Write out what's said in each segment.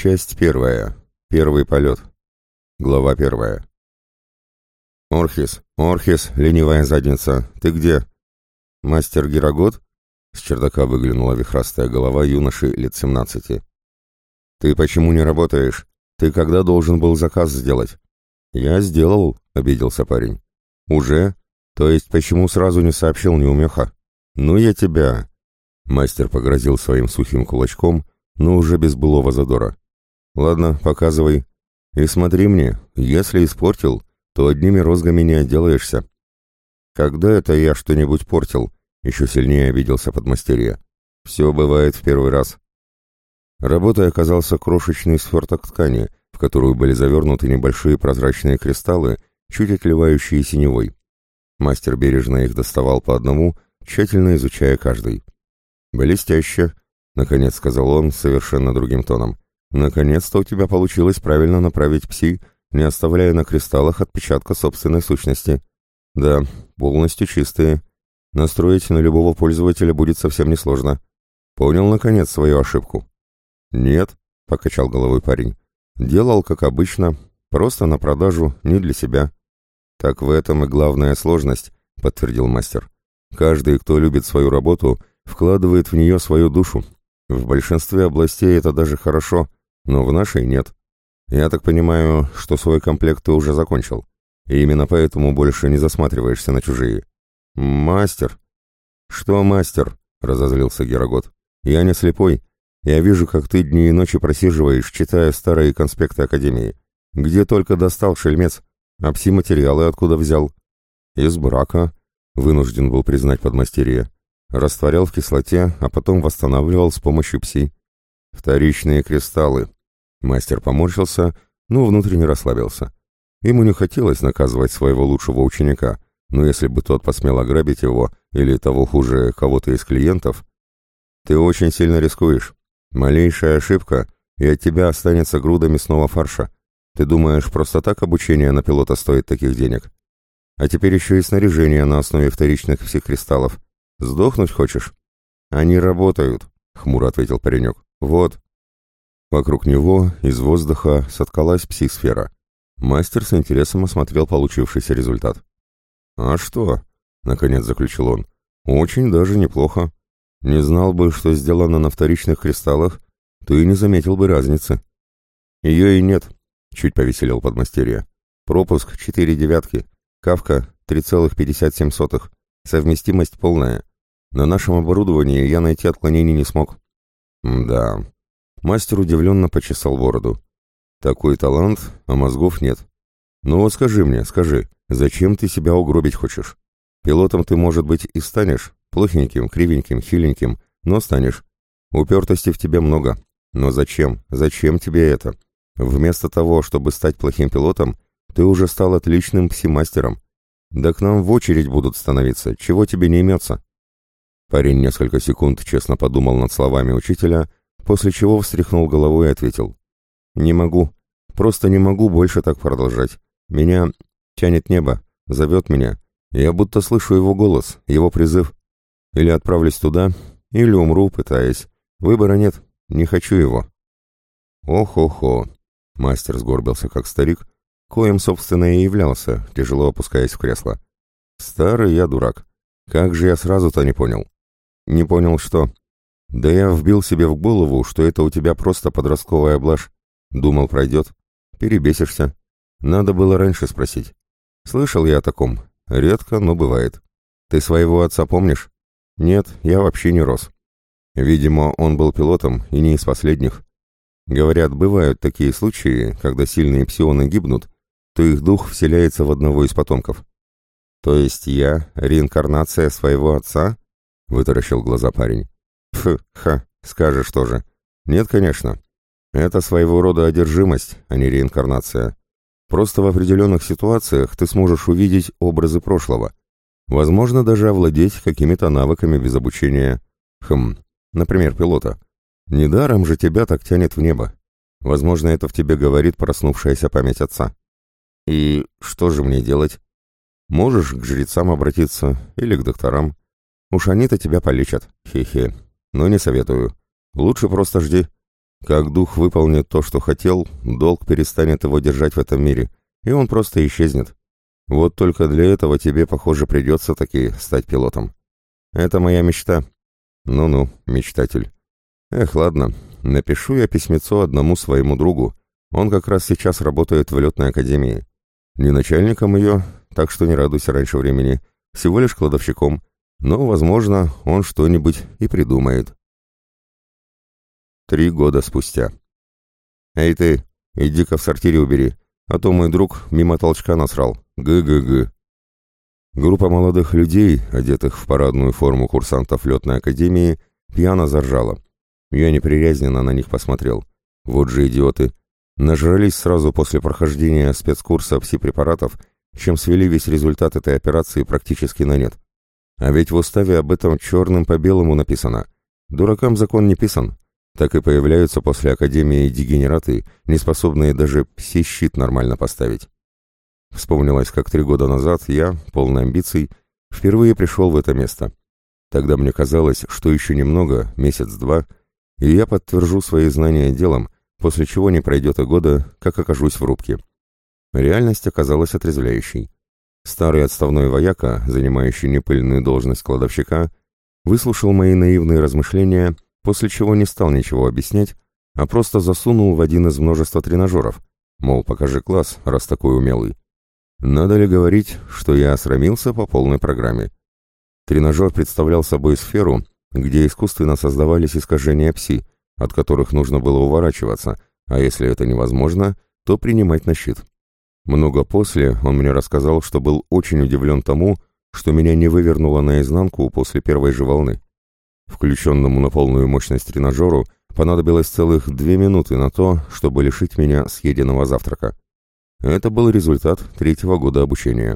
Часть первая. Первый полет. Глава первая. «Орхис, ленивая задница, ты где?» «Мастер Герагот?» С чердака выглянула вихрастая голова юноши лет 17. «Ты почему не работаешь? Ты когда должен был заказ сделать?» «Я сделал», — обиделся парень. «Уже? То есть почему сразу не сообщил, неумеха?» «Ну я тебя!» Мастер погрозил своим сухим кулачком, но уже без былого задора. «Ладно, показывай. И смотри мне, если испортил, то одними розгами не отделаешься». «Когда это я что-нибудь портил?» — еще сильнее обиделся подмастерье. «Все бывает в первый раз». Работой оказался крошечный сверток ткани, в которую были завернуты небольшие прозрачные кристаллы, чуть отливающие синевой. Мастер бережно их доставал по одному, тщательно изучая каждый. «Блестяще», — наконец сказал он совершенно другим тоном. «Наконец-то у тебя получилось правильно направить пси, не оставляя на кристаллах отпечатка собственной сущности. Да, полностью чистые. Настроить на любого пользователя будет совсем несложно. Понял, наконец, свою ошибку?» «Нет», — покачал головой парень. «Делал, как обычно, просто на продажу, не для себя». «Так в этом и главная сложность», — подтвердил мастер. «Каждый, кто любит свою работу, вкладывает в нее свою душу. В большинстве областей это даже хорошо, но в нашей нет. Я так понимаю, что свой комплект ты уже закончил, и именно поэтому больше не засматриваешься на чужие». «Мастер!» «Что мастер?» — разозлился Герагот. «Я не слепой. Я вижу, как ты дни и ночи просиживаешь, читая старые конспекты Академии. Где только достал, шельмец? А пси-материалы откуда взял?» «Из брака», — вынужден был признать подмастерье. «Растворял в кислоте, а потом восстанавливал с помощью пси». «Вторичные кристаллы». Мастер поморщился, но внутренне расслабился. Ему не хотелось наказывать своего лучшего ученика, но если бы тот посмел ограбить его, или того хуже, кого-то из клиентов... «Ты очень сильно рискуешь. Малейшая ошибка, и от тебя останется груда мясного фарша. Ты думаешь, просто так обучение на пилота стоит таких денег? А теперь еще и снаряжение на основе вторичных пси-кристаллов. Сдохнуть хочешь?» «Они работают», — хмуро ответил паренек. «Вот». Вокруг него из воздуха соткалась пси-сфера. Мастер с интересом осмотрел получившийся результат. «А что?» — наконец заключил он. «Очень даже неплохо. Не знал бы, что сделано на вторичных кристаллах, то и не заметил бы разницы». «Ее и нет», — чуть повеселел подмастерье. «Пропуск 4 девятки, кавка 3,57. Совместимость полная. На нашем оборудовании я найти отклонений не смог». «Да». Мастер удивленно почесал бороду. «Такой талант, а мозгов нет. Ну вот скажи мне, зачем ты себя угробить хочешь? Пилотом ты, может быть, и станешь, плохеньким, кривеньким, хиленьким, но станешь. Упертости в тебе много. Но зачем? Зачем тебе это? Вместо того, чтобы стать плохим пилотом, ты уже стал отличным пси-мастером. Да к нам в очередь будут становиться, чего тебе не имется?» Парень несколько секунд честно подумал над словами учителя, после чего встряхнул головой и ответил. «Не могу. Просто не могу больше так продолжать. Меня тянет небо, зовет меня. Я будто слышу его голос, его призыв. Или отправлюсь туда, или умру, пытаясь. Выбора нет, не хочу его». «Ох-охо!» — мастер сгорбился как старик, коим, собственно, и являлся, тяжело опускаясь в кресло. «Старый я дурак. Как же я сразу-то не понял?» «Не понял что?» «Да я вбил себе в голову, что это у тебя просто подростковая блажь. Думал, пройдет. Перебесишься. Надо было раньше спросить. Слышал я о таком. Редко, но бывает. Ты своего отца помнишь?» «Нет, я вообще не рос. Видимо, он был пилотом и не из последних. Говорят, бывают такие случаи, когда сильные псионы гибнут, то их дух вселяется в одного из потомков». «То есть я реинкарнация своего отца?» — вытаращил глаза парень. Скажешь тоже. «Нет, конечно. Это своего рода одержимость, а не реинкарнация. Просто в определенных ситуациях ты сможешь увидеть образы прошлого. Возможно, даже овладеть какими-то навыками без обучения. Например, пилота. Недаром же тебя так тянет в небо. Возможно, это в тебе говорит проснувшаяся память отца. И что же мне делать? Можешь к жрецам обратиться или к докторам. Уж они-то тебя полечат. Хе-хе. Но не советую. Лучше просто жди. Как дух выполнит то, что хотел, долг перестанет его держать в этом мире, и он просто исчезнет. Вот только для этого тебе, похоже, придется таки стать пилотом. Это моя мечта. Ну-ну, мечтатель. Эх, ладно, напишу я письмецо одному своему другу. Он как раз сейчас работает в летной академии. Не начальником ее, так что не радуйся раньше времени, всего лишь кладовщиком. Но, возможно, он что-нибудь и придумает. 3 года спустя. «Эй ты, иди-ка в сортире убери, а то мой друг мимо толчка насрал. Гы-гы-гы». Группа молодых людей, одетых в парадную форму курсантов летной академии, пьяно заржала. Я неприязненно на них посмотрел. Вот же идиоты. Нажрались сразу после прохождения спецкурса пси-препаратов, чем свели весь результат этой операции практически на нет. А ведь в уставе об этом черным по белому написано. Дуракам закон не писан. Так и появляются после академии дегенераты, не способные даже пси-щит нормально поставить. Вспомнилось, как 3 года назад я, полный амбиций, впервые пришел в это место. Тогда мне казалось, что еще немного, месяц-два, и я подтвержу свои знания делом, после чего не пройдет и года, как окажусь в рубке. Реальность оказалась отрезвляющей. Старый отставной вояка, занимающий непыльную должность кладовщика, выслушал мои наивные размышления, после чего не стал ничего объяснять, а просто засунул в один из множества тренажеров, мол, покажи класс, раз такой умелый. Надо ли говорить, что я осрамился по полной программе? Тренажер представлял собой сферу, где искусственно создавались искажения пси, от которых нужно было уворачиваться, а если это невозможно, то принимать на щит. Много после он мне рассказал, что был очень удивлен тому, что меня не вывернуло наизнанку после первой же волны. Включенному на полную мощность тренажеру понадобилось целых 2 минуты на то, чтобы лишить меня съеденного завтрака. Это был результат 3-го года обучения.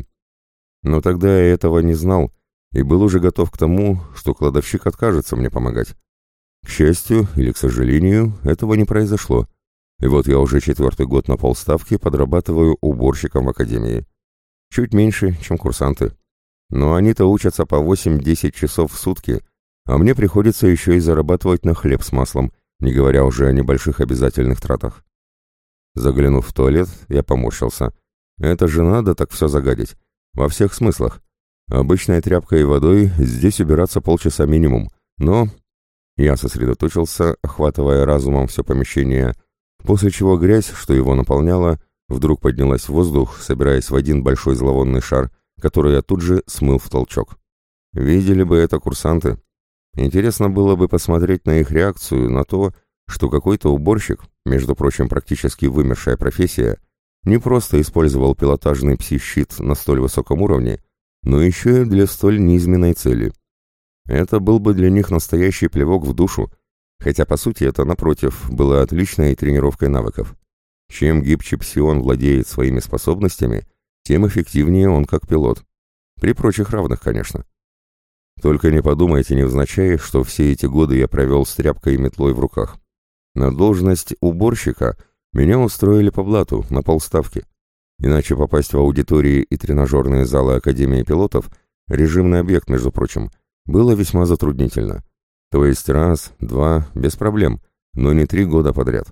Но тогда я этого не знал и был уже готов к тому, что кладовщик откажется мне помогать. К счастью или к сожалению, этого не произошло. И вот я уже 4-й год на полставки подрабатываю уборщиком в академии. Чуть меньше, чем курсанты. Но они-то учатся по 8-10 часов в сутки, а мне приходится еще и зарабатывать на хлеб с маслом, не говоря уже о небольших обязательных тратах. Заглянув в туалет, я поморщился. Это же надо так все загадить. Во всех смыслах. Обычной тряпкой и водой здесь убираться полчаса минимум. Но... Я сосредоточился, охватывая разумом все помещение, после чего грязь, что его наполняла, вдруг поднялась в воздух, собираясь в один большой зловонный шар, который я тут же смыл в толчок. Видели бы это курсанты. Интересно было бы посмотреть на их реакцию на то, что какой-то уборщик, между прочим, практически вымершая профессия, не просто использовал пилотажный пси-щит на столь высоком уровне, но еще и для столь низменной цели. Это был бы для них настоящий плевок в душу, хотя, по сути, это, напротив, было отличной тренировкой навыков. Чем гибче псион владеет своими способностями, тем эффективнее он как пилот. При прочих равных, конечно. Только не подумайте невзначай, что все эти годы я провел с тряпкой и метлой в руках. На должность уборщика меня устроили по блату, на полставки. Иначе попасть в аудитории и тренажерные залы Академии пилотов, режимный объект, между прочим, было весьма затруднительно. То есть раз, два, без проблем, но не 3 года подряд.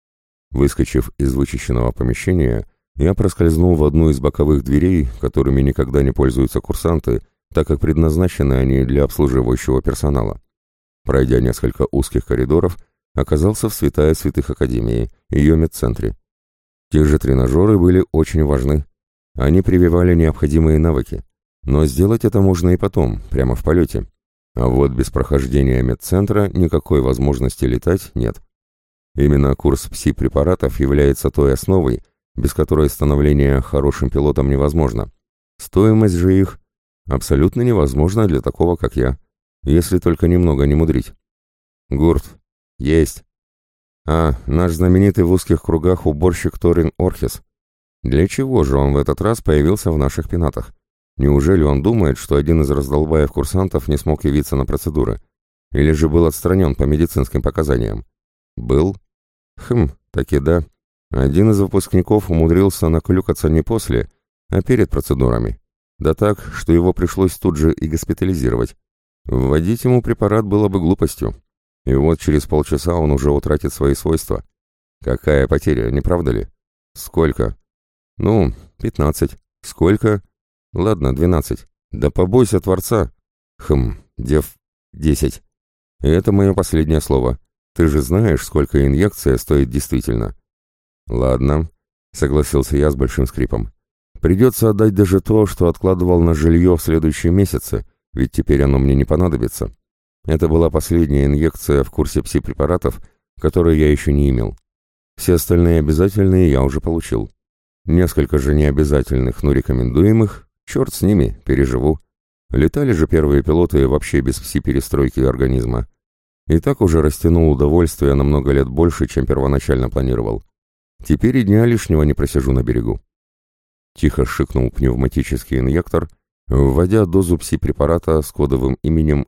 Выскочив из вычищенного помещения, я проскользнул в одну из боковых дверей, которыми никогда не пользуются курсанты, так как предназначены они для обслуживающего персонала. Пройдя несколько узких коридоров, оказался в святая святых Академии, ее медцентре. Те же тренажеры были очень важны. Они прививали необходимые навыки. Но сделать это можно и потом, прямо в полете. А вот без прохождения медцентра никакой возможности летать нет. Именно курс пси-препаратов является той основой, без которой становление хорошим пилотом невозможно. Стоимость же их абсолютно невозможна для такого, как я, если только немного не мудрить. Гурт. Есть. Наш знаменитый в узких кругах уборщик Торин Орхис. Для чего же он в этот раз появился в наших пенатах? Неужели он думает, что один из раздолбаев-курсантов не смог явиться на процедуры? Или же был отстранен по медицинским показаниям? Был? Таки да. Один из выпускников умудрился наклюкаться не после, а перед процедурами. Да так, что его пришлось тут же и госпитализировать. Вводить ему препарат было бы глупостью. И вот через полчаса он уже утратит свои свойства. Какая потеря, не правда ли? Сколько? Ну, 15. Сколько? Ладно, 12. Да побойся Творца. Дев, 10. И это мое последнее слово. Ты же знаешь, сколько инъекция стоит действительно. Ладно, согласился я с большим скрипом. Придется отдать даже то, что откладывал на жилье в следующие месяцы, ведь теперь оно мне не понадобится. Это была последняя инъекция в курсе пси-препаратов, которые я еще не имел. Все остальные обязательные я уже получил. Несколько же необязательных, но рекомендуемых, черт с ними, переживу. Летали же первые пилоты вообще без пси-перестройки организма. И так уже растянул удовольствие на много лет больше, чем первоначально планировал. Теперь и дня лишнего не просижу на берегу. Тихо шикнул пневматический инъектор, вводя дозу пси-препарата с кодовым именем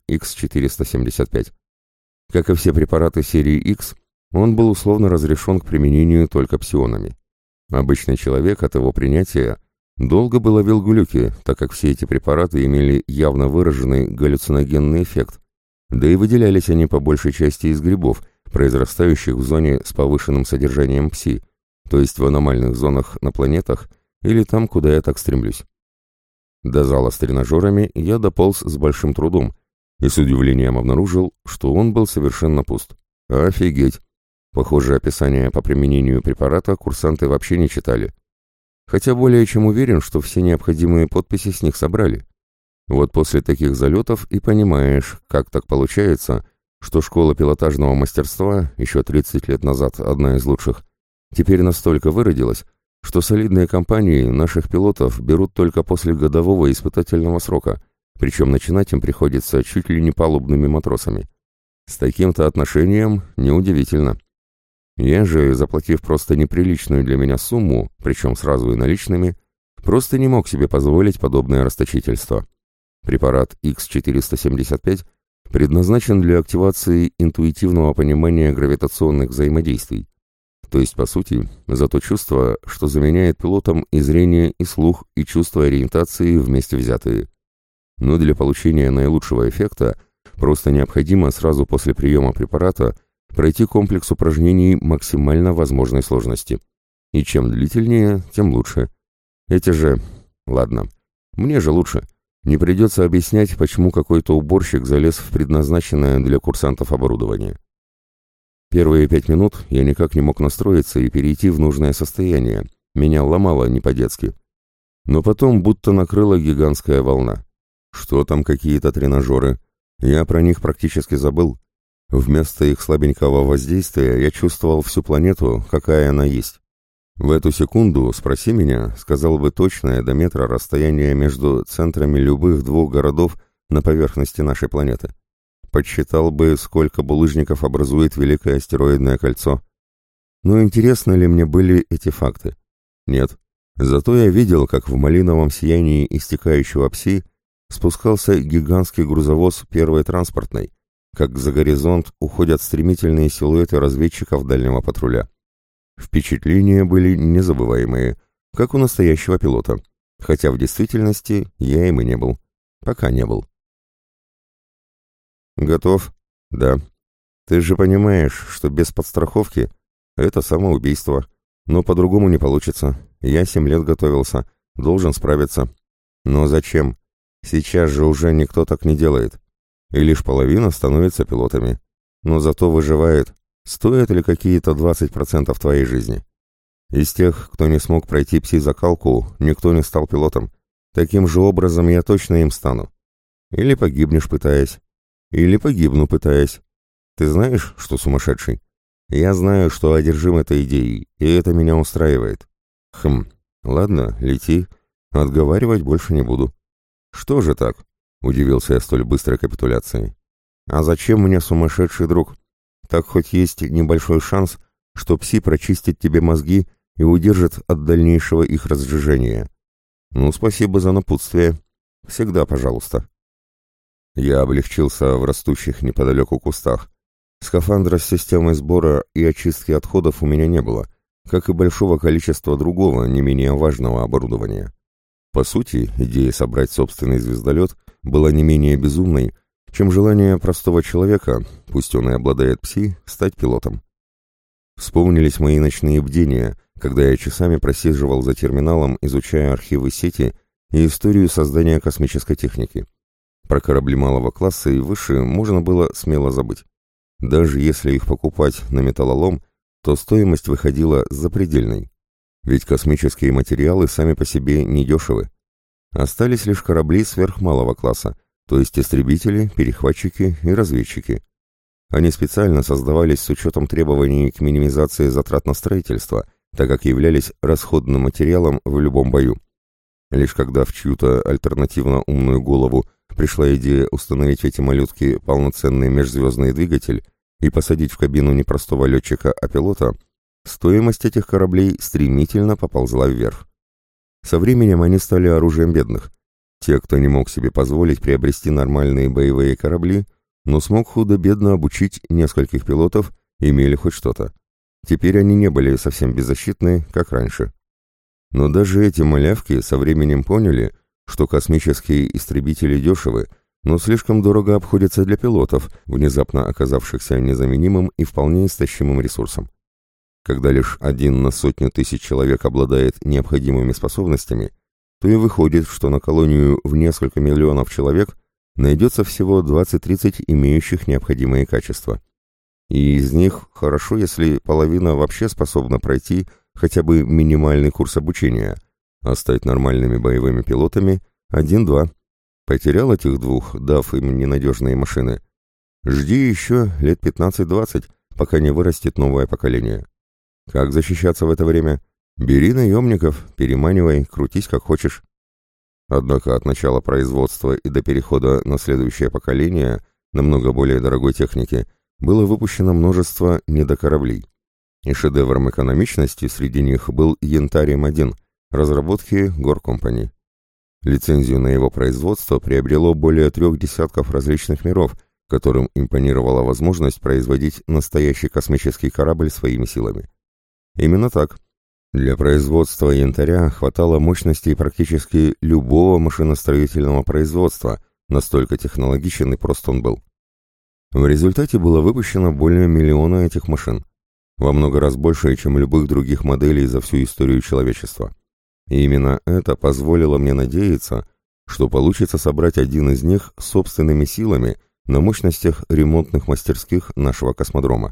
X475. Как и все препараты серии X, он был условно разрешен к применению только псионами. Обычный человек от его принятия долго бы ловил глюки, так как все эти препараты имели явно выраженный галлюциногенный эффект, да и выделялись они по большей части из грибов, произрастающих в зоне с повышенным содержанием пси, то есть в аномальных зонах на планетах или там, куда я так стремлюсь. До зала с тренажерами я дополз с большим трудом и с удивлением обнаружил, что он был совершенно пуст. Офигеть! Похоже, описания по применению препарата курсанты вообще не читали. Хотя более чем уверен, что все необходимые подписи с них собрали. Вот после таких залетов и понимаешь, как так получается, что школа пилотажного мастерства, еще 30 лет назад одна из лучших, теперь настолько выродилась, что солидные компании наших пилотов берут только после годового испытательного срока, причем начинать им приходится чуть ли не палубными матросами. С таким-то отношением неудивительно. Я же, заплатив просто неприличную для меня сумму, причем сразу и наличными, просто не мог себе позволить подобное расточительство. Препарат X475 предназначен для активации интуитивного понимания гравитационных взаимодействий. То есть, по сути, за то чувство, что заменяет пилотам и зрение, и слух, и чувство ориентации вместе взятые. Но для получения наилучшего эффекта просто необходимо сразу после приема препарата пройти комплекс упражнений максимально возможной сложности. И чем длительнее, тем лучше. Эти же... Ладно, мне же лучше. Не придется объяснять, почему какой-то уборщик залез в предназначенное для курсантов оборудование. Первые 5 минут я никак не мог настроиться и перейти в нужное состояние. Меня ломало не по-детски. Но потом будто накрыла гигантская волна. Что там какие-то тренажеры? Я про них практически забыл. Вместо их слабенького воздействия я чувствовал всю планету, какая она есть. В эту секунду, спроси меня, сказал бы точное до метра расстояние между центрами любых двух городов на поверхности нашей планеты. Подсчитал бы, сколько булыжников образует Великое астероидное кольцо. Но интересны ли мне были эти факты? Нет. Зато я видел, как в малиновом сиянии истекающего пси спускался гигантский грузовоз первой транспортной, как за горизонт уходят стремительные силуэты разведчиков дальнего патруля. Впечатления были незабываемые, как у настоящего пилота, хотя в действительности я им и не был. Пока не был. Готов? Да. Ты же понимаешь, что без подстраховки это самоубийство, но по-другому не получится. Я 7 лет готовился, должен справиться. Но зачем? Сейчас же уже никто так не делает. И лишь половина становится пилотами. Но зато выживает. Стоят ли какие-то 20% твоей жизни? Из тех, кто не смог пройти пси-закалку, никто не стал пилотом. Таким же образом я точно им стану. Или погибнешь, пытаясь. Или погибну, пытаясь. Ты знаешь, что сумасшедший? Я знаю, что одержим этой идеей, и это меня устраивает. Ладно, лети. Отговаривать больше не буду. Что же так? Удивился я столь быстрой капитуляции. А зачем мне сумасшедший друг? Так хоть есть небольшой шанс, что пси прочистит тебе мозги и удержит от дальнейшего их разжижения. Ну, спасибо за напутствие. Всегда пожалуйста. Я облегчился в растущих неподалеку кустах. Скафандра с системой сбора и очистки отходов у меня не было, как и большого количества другого, не менее важного оборудования. По сути, идея собрать собственный звездолет была не менее безумной, чем желание простого человека, пусть он и обладает пси, стать пилотом. Вспомнились мои ночные бдения, когда я часами просиживал за терминалом, изучая архивы сети и историю создания космической техники. Про корабли малого класса и выше можно было смело забыть. Даже если их покупать на металлолом, то стоимость выходила запредельной. Ведь космические материалы сами по себе недешевы. Остались лишь корабли сверхмалого класса, то есть истребители, перехватчики и разведчики. Они специально создавались с учетом требований к минимизации затрат на строительство, так как являлись расходным материалом в любом бою. Лишь когда в чью-то альтернативно умную голову пришла идея установить в эти малютки полноценный межзвездный двигатель и посадить в кабину не простого летчика, а пилота, стоимость этих кораблей стремительно поползла вверх. Со временем они стали оружием бедных. Те, кто не мог себе позволить приобрести нормальные боевые корабли, но смог худо-бедно обучить нескольких пилотов, имели хоть что-то. Теперь они не были совсем беззащитны, как раньше. Но даже эти малявки со временем поняли, что космические истребители дешевы, но слишком дорого обходятся для пилотов, внезапно оказавшихся незаменимым и вполне истощимым ресурсом. Когда лишь 1 на 100 тысяч человек обладает необходимыми способностями, то и выходит, что на колонию в несколько миллионов человек найдется всего 20-30 имеющих необходимые качества. И из них хорошо, если половина вообще способна пройти хотя бы минимальный курс обучения, а стать нормальными боевыми пилотами 1-2. Потерял этих двух, дав им ненадежные машины. Жди еще лет 15-20, пока не вырастет новое поколение. Как защищаться в это время? Бери наемников, переманивай, крутись как хочешь. Однако от начала производства и до перехода на следующее поколение, намного более дорогой техники, было выпущено множество недокораблей. И шедевром экономичности среди них был Янтарь-М1, разработки Гор Компани. Лицензию на его производство приобрело более 3 десятков различных миров, которым импонировала возможность производить настоящий космический корабль своими силами. Именно так. Для производства янтаря хватало мощностей практически любого машиностроительного производства, настолько технологичен и прост он был. В результате было выпущено более 1 миллиона этих машин, во много раз больше, чем любых других моделей за всю историю человечества. И именно это позволило мне надеяться, что получится собрать один из них собственными силами на мощностях ремонтных мастерских нашего космодрома.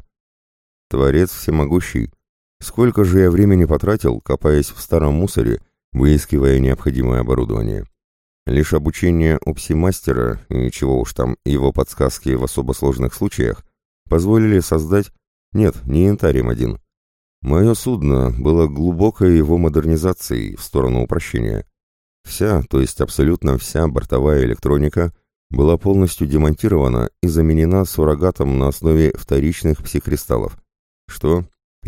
Творец всемогущий. Сколько же я времени потратил, копаясь в старом мусоре, выискивая необходимое оборудование. Лишь обучение у пси-мастера, и чего уж там, его подсказки в особо сложных случаях, позволили создать, нет, не Янтарь-М1. Мое судно было глубокой его модернизацией в сторону упрощения. Вся, то есть абсолютно вся бортовая электроника была полностью демонтирована и заменена суррогатом на основе вторичных пси-кристаллов. Что?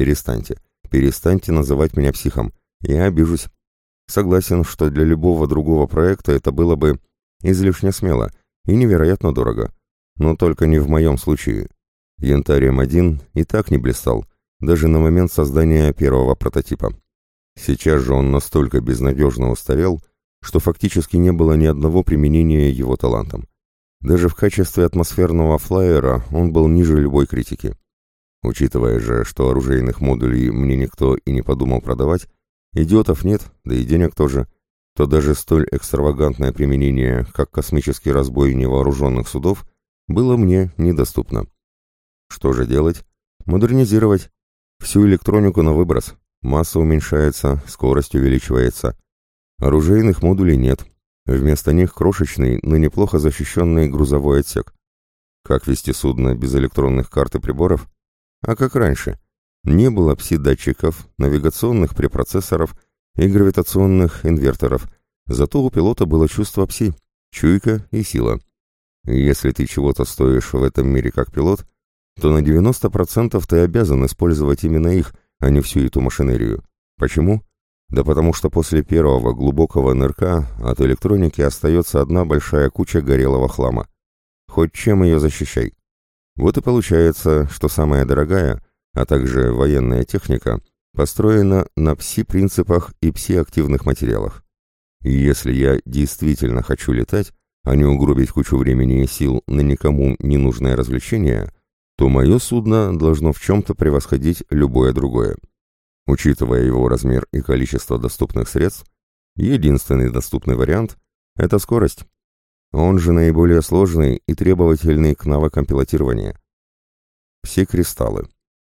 Перестаньте называть меня психом. Я обижусь. Согласен, что для любого другого проекта это было бы излишне смело и невероятно дорого. Но только не в моем случае. Янтарь-М1 и так не блистал, даже на момент создания первого прототипа. Сейчас же он настолько безнадежно устарел, что фактически не было ни одного применения его талантам. Даже в качестве атмосферного флайера он был ниже любой критики. Учитывая же, что оружейных модулей мне никто и не подумал продавать, идиотов нет, да и денег тоже, то даже столь экстравагантное применение, как космический разбой невооруженных судов, было мне недоступно. Что же делать? Модернизировать. Всю электронику на выброс. Масса уменьшается, скорость увеличивается. Оружейных модулей нет. Вместо них крошечный, но неплохо защищенный грузовой отсек. Как вести судно без электронных карт и приборов? А как раньше. Не было пси-датчиков, навигационных препроцессоров и гравитационных инверторов. Зато у пилота было чувство пси, чуйка и сила. И если ты чего-то стоишь в этом мире как пилот, то на 90% ты обязан использовать именно их, а не всю эту машинерию. Почему? Да потому что после первого глубокого нырка от электроники остается одна большая куча горелого хлама. Хоть чем ее защищай. Вот и получается, что самая дорогая, а также военная техника, построена на пси-принципах и пси-активных материалах. И если я действительно хочу летать, а не угробить кучу времени и сил на никому не нужное развлечение, то мое судно должно в чем-то превосходить любое другое. Учитывая его размер и количество доступных средств, единственный доступный вариант – это скорость. Он же наиболее сложный и требовательный к навыкам пилотирования. Пси-кристаллы.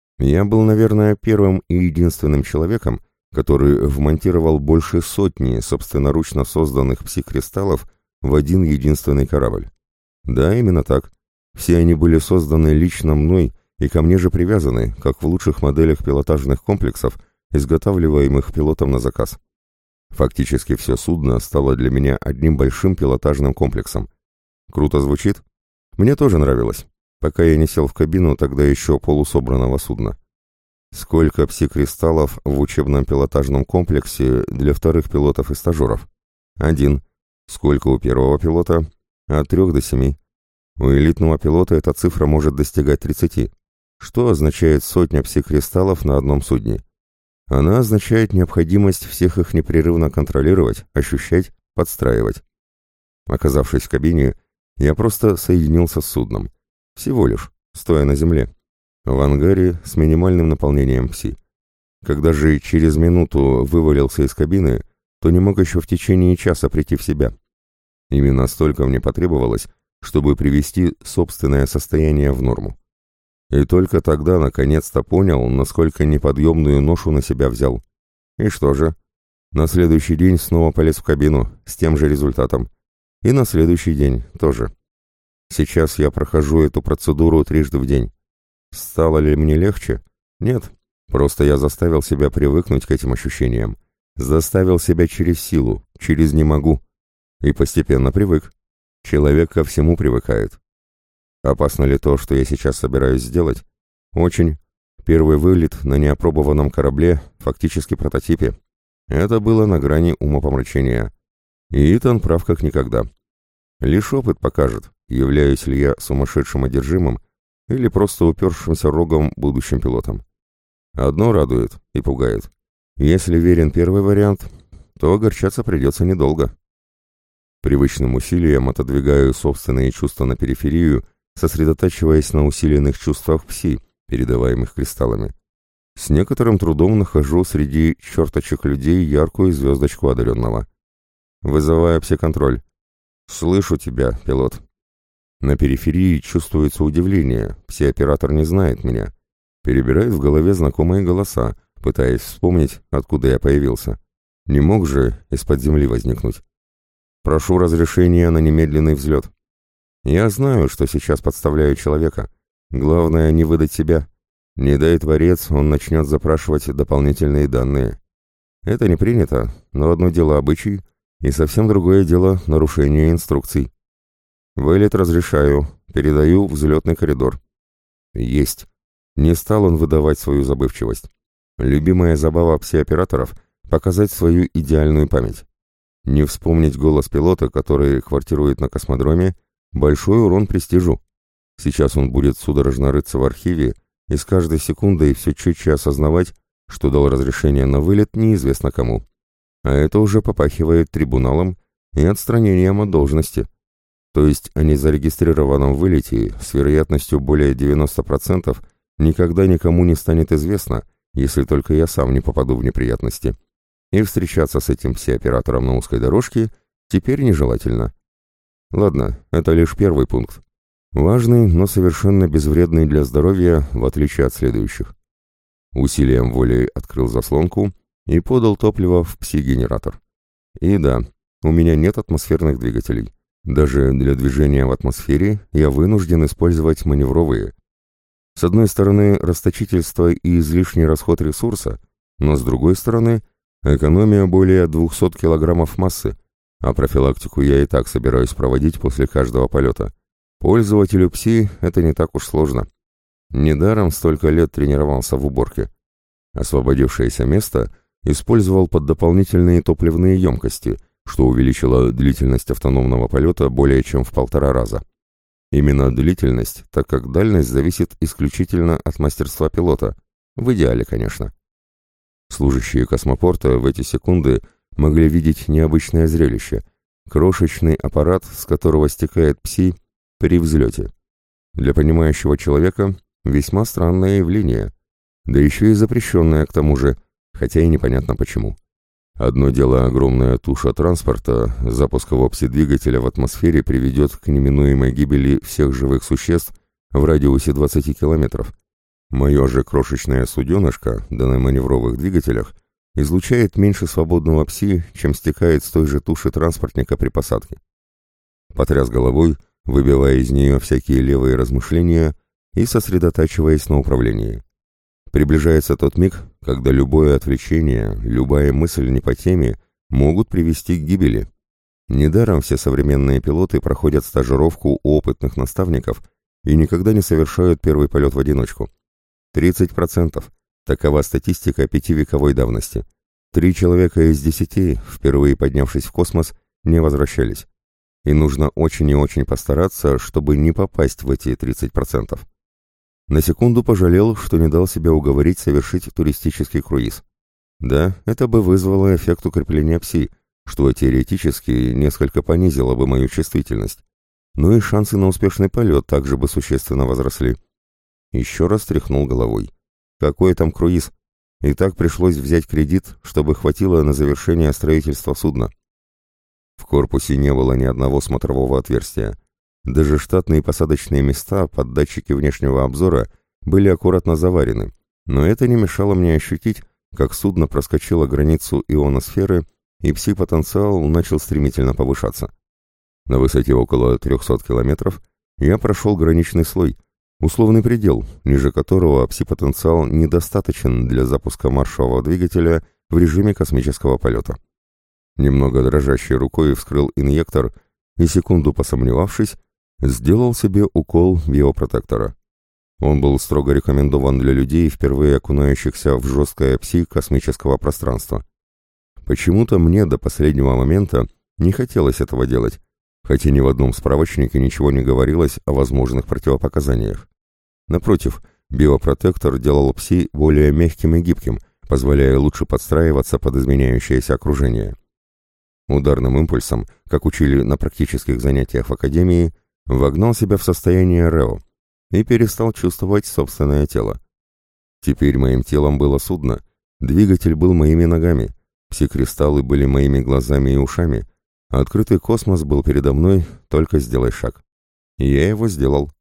Я был, наверное, первым и единственным человеком, который вмонтировал больше сотни собственноручно созданных пси-кристаллов в один единственный корабль. Да, именно так. Все они были созданы лично мной и ко мне же привязаны, как в лучших моделях пилотажных комплексов, изготавливаемых пилотом на заказ. Фактически все судно стало для меня одним большим пилотажным комплексом. Круто звучит? Мне тоже нравилось, пока я не сел в кабину тогда еще полусобранного судна. Сколько пси-кристаллов в учебном пилотажном комплексе для вторых пилотов и стажеров? 1. Сколько у первого пилота? От 3 до 7. У элитного пилота эта цифра может достигать 30. Что означает сотня пси-кристаллов на одном судне? Она означает необходимость всех их непрерывно контролировать, ощущать, подстраивать. Оказавшись в кабине, я просто соединился с судном. Всего лишь, стоя на земле. В ангаре с минимальным наполнением пси. Когда же через минуту вывалился из кабины, то не мог еще в течение часа прийти в себя. Именно столько мне потребовалось, чтобы привести собственное состояние в норму. И только тогда наконец-то понял, насколько неподъемную ношу на себя взял. И что же? На следующий день снова полез в кабину, с тем же результатом. И на следующий день тоже. Сейчас я прохожу эту процедуру 3 в день. Стало ли мне легче? Нет. Просто я заставил себя привыкнуть к этим ощущениям. Заставил себя через силу, через «не могу». И постепенно привык. Человек ко всему привыкает. Опасно ли то, что я сейчас собираюсь сделать? Очень. Первый вылет на неопробованном корабле, фактически прототипе. Это было на грани умопомрачения. И Итан прав как никогда. Лишь опыт покажет, являюсь ли я сумасшедшим одержимым или просто упершимся рогом будущим пилотом. Одно радует и пугает. Если верен первый вариант, то огорчаться придется недолго. Привычным усилием отодвигаю собственные чувства на периферию, сосредотачиваясь на усиленных чувствах пси, передаваемых кристаллами. С некоторым трудом нахожу среди черточек людей яркую звездочку одаренного. Вызываю пси-контроль. «Слышу тебя, пилот». На периферии чувствуется удивление, пси-оператор не знает меня. Перебирает в голове знакомые голоса, пытаясь вспомнить, откуда я появился. Не мог же из-под земли возникнуть. «Прошу разрешения на немедленный взлет». Я знаю, что сейчас подставляю человека. Главное не выдать себя. Не дай творец, он начнет запрашивать дополнительные данные. Это не принято, но одно дело обычай, и совсем другое дело нарушение инструкций. Вылет разрешаю, передаю взлетный коридор. Есть. Не стал он выдавать свою забывчивость. Любимая забава пси-операторов — показать свою идеальную память. Не вспомнить голос пилота, который квартирует на космодроме, большой урон престижу. Сейчас он будет судорожно рыться в архиве и с каждой секундой все четче осознавать, что дал разрешение на вылет неизвестно кому. А это уже попахивает трибуналом и отстранением от должности. То есть о незарегистрированном вылете с вероятностью более 90% никогда никому не станет известно, если только я сам не попаду в неприятности. И встречаться с этим пси-оператором на узкой дорожке теперь нежелательно. Ладно, это лишь первый пункт. Важный, но совершенно безвредный для здоровья, в отличие от следующих. Усилием воли открыл заслонку и подал топливо в пси-генератор. И да, у меня нет атмосферных двигателей. Даже для движения в атмосфере я вынужден использовать маневровые. С одной стороны, расточительство и излишний расход ресурса, но с другой стороны, экономия более 200 килограммов массы, а профилактику я и так собираюсь проводить после каждого полета. Пользователю ПСИ это не так уж сложно. Недаром столько лет тренировался в уборке. Освободившееся место использовал под дополнительные топливные емкости, что увеличило длительность автономного полета более чем в 1,5 раза. Именно длительность, так как дальность зависит исключительно от мастерства пилота. В идеале, конечно. Служащие космопорта в эти секунды могли видеть необычное зрелище, крошечный аппарат, с которого стекает пси при взлете. Для понимающего человека весьма странное явление, да еще и запрещенное к тому же, хотя и непонятно почему. Одно дело огромная туша транспорта, запуск его пси-двигателя в атмосфере приведет к неминуемой гибели всех живых существ в радиусе 20 километров. Мое же крошечное суденышко, да на маневровых двигателях, излучает меньше свободного пси, чем стекает с той же туши транспортника при посадке. Потряс головой, выбивая из нее всякие левые размышления и сосредотачиваясь на управлении. Приближается тот миг, когда любое отвлечение, любая мысль не по теме могут привести к гибели. Недаром все современные пилоты проходят стажировку у опытных наставников и никогда не совершают первый полет в одиночку. 30%. Такова статистика 5-вековой давности. 3 человека из 10, впервые поднявшись в космос, не возвращались. И нужно очень и очень постараться, чтобы не попасть в эти 30%. На секунду пожалел, что не дал себя уговорить совершить туристический круиз. Да, это бы вызвало эффект укрепления пси, что теоретически несколько понизило бы мою чувствительность. Но и шансы на успешный полет также бы существенно возросли. Еще раз тряхнул головой. Какой там круиз? И так пришлось взять кредит, чтобы хватило на завершение строительства судна. В корпусе не было ни одного смотрового отверстия. Даже штатные посадочные места под датчики внешнего обзора были аккуратно заварены, но это не мешало мне ощутить, как судно проскочило границу ионосферы, и пси-потенциал начал стремительно повышаться. На высоте около 300 километров я прошел граничный слой, условный предел, ниже которого пси-потенциал недостаточен для запуска маршевого двигателя в режиме космического полета. Немного дрожащей рукой вскрыл инъектор и, секунду посомневавшись, сделал себе укол биопротектора. Он был строго рекомендован для людей, впервые окунающихся в жесткое пси космического пространства. Почему-то мне до последнего момента не хотелось этого делать, хотя ни в одном справочнике ничего не говорилось о возможных противопоказаниях. Напротив, биопротектор делал пси более мягким и гибким, позволяя лучше подстраиваться под изменяющееся окружение. Ударным импульсом, как учили на практических занятиях в академии, вогнал себя в состояние РЭО и перестал чувствовать собственное тело. Теперь моим телом было судно, двигатель был моими ногами, пси-кристаллы были моими глазами и ушами, а открытый космос был передо мной, только сделай шаг. И я его сделал.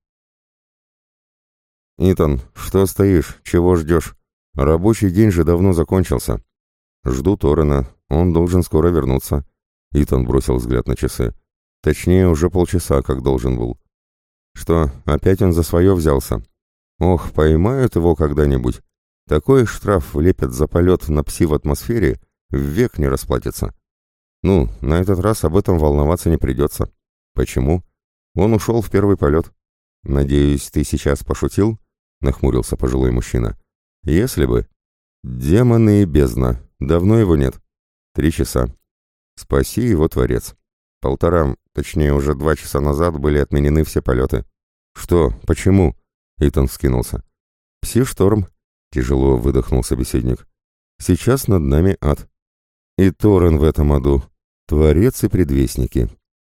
«Итан, что стоишь? Чего ждешь? Рабочий день же давно закончился». «Жду Торрена, он должен скоро вернуться». Итан бросил взгляд на часы. Точнее, уже полчаса, как должен был. Что, опять он за свое взялся? Ох, поймают его когда-нибудь. Такой штраф влепят за полет на пси в атмосфере, век не расплатится. Ну, на этот раз об этом волноваться не придется. Почему? Он ушел в первый полет. Надеюсь, ты сейчас пошутил? Нахмурился пожилой мужчина. Если бы. Демоны и бездна. Давно его нет. 3 часа. Спаси его, Творец. 1,5, точнее уже 2 часа назад были отменены все полеты. Что? Почему? Итан вскинулся. Пси-шторм. Тяжело выдохнул собеседник. Сейчас над нами ад. И Торрен в этом аду. Творец и предвестники.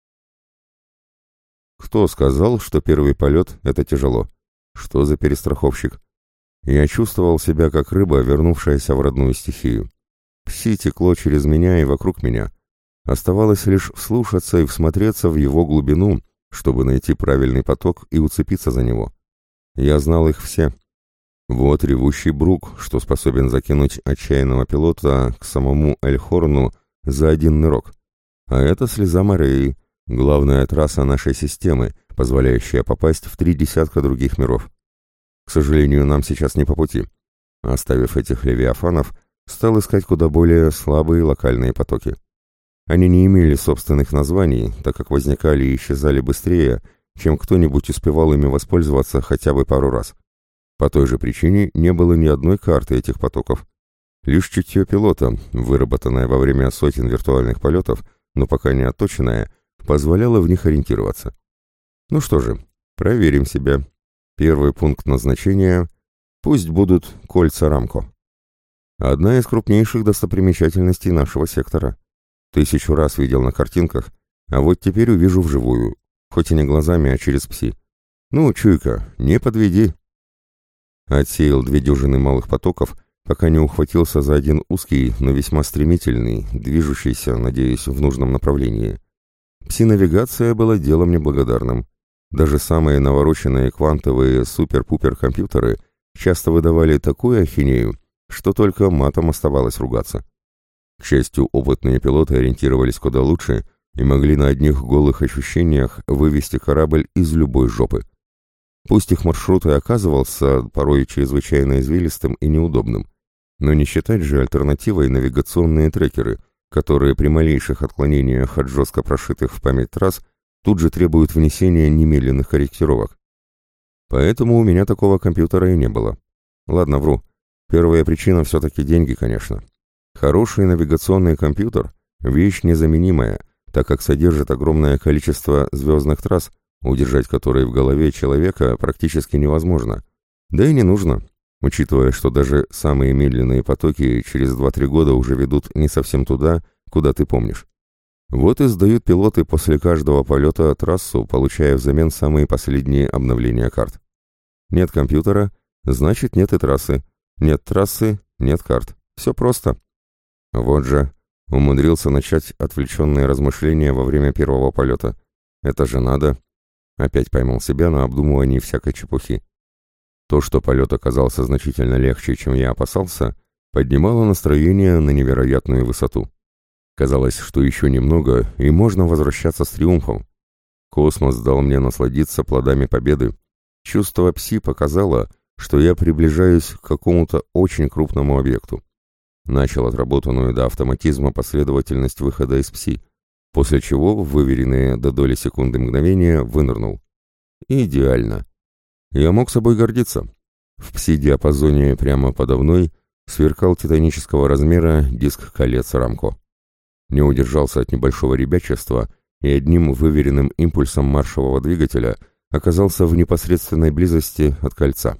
Кто сказал, что первый полет — это тяжело? Что за перестраховщик? Я чувствовал себя как рыба, вернувшаяся в родную стихию. Пси текло через меня и вокруг меня. Оставалось лишь вслушаться и всмотреться в его глубину, чтобы найти правильный поток и уцепиться за него. Я знал их все. Вот ревущий Брук, что способен закинуть отчаянного пилота к самому Эльхорну за один нырок. А это слеза Мореи, главная трасса нашей системы, позволяющая попасть в 3 десятка других миров. К сожалению, нам сейчас не по пути. Оставив этих левиафанов, стал искать куда более слабые локальные потоки. Они не имели собственных названий, так как возникали и исчезали быстрее, чем кто-нибудь успевал ими воспользоваться хотя бы пару раз. По той же причине не было ни одной карты этих потоков. Лишь чутье пилота, выработанное во время сотен виртуальных полетов, но пока не отточенное, позволяло в них ориентироваться. Ну что же, проверим себя. Первый пункт назначения — пусть будут кольца Рамко. Одна из крупнейших достопримечательностей нашего сектора. 1000 раз видел на картинках, А вот теперь увижу вживую, хоть и не глазами, а через пси. Ну, чуйка, не подведи. Отсеял 2 дюжины малых потоков, пока не ухватился за один узкий, но весьма стремительный, движущийся, надеюсь, в нужном направлении. Пси-навигация была делом неблагодарным. Даже самые навороченные квантовые супер-пупер-компьютеры часто выдавали такую ахинею, что только матом оставалось ругаться. К счастью, опытные пилоты ориентировались куда лучше и могли на одних голых ощущениях вывести корабль из любой жопы. Пусть их маршрут и оказывался порой чрезвычайно извилистым и неудобным, но не считать же альтернативой навигационные трекеры, которые при малейших отклонениях от жестко прошитых в память трасс тут же требуют внесения немедленных корректировок. Поэтому у меня такого компьютера и не было. Ладно, вру. Первая причина все-таки деньги, конечно. Хороший навигационный компьютер – вещь незаменимая, так как содержит огромное количество звездных трасс, удержать которые в голове человека практически невозможно. Да и не нужно, учитывая, что даже самые медленные потоки через 2-3 года уже ведут не совсем туда, куда ты помнишь. Вот и сдают пилоты после каждого полета трассу, получая взамен самые последние обновления карт. Нет компьютера, значит нет и трассы. Нет трассы, нет карт. Все просто. Вот же, умудрился начать отвлеченные размышления во время первого полета. Это же надо. Опять поймал себя на обдумывании всякой чепухи. То, что полет оказался значительно легче, чем я опасался, поднимало настроение на невероятную высоту. Казалось, что еще немного, и можно возвращаться с триумфом. Космос дал мне насладиться плодами победы. Чувство пси показало, что я приближаюсь к какому-то очень крупному объекту. Начал отработанную до автоматизма последовательность выхода из пси, после чего в выверенные до доли секунды мгновения вынырнул. Идеально. Я мог собой гордиться. В пси-диапазоне прямо подо мной сверкал титанического размера диск колец Рамко. Не удержался от небольшого ребячества и одним выверенным импульсом маршевого двигателя оказался в непосредственной близости от кольца.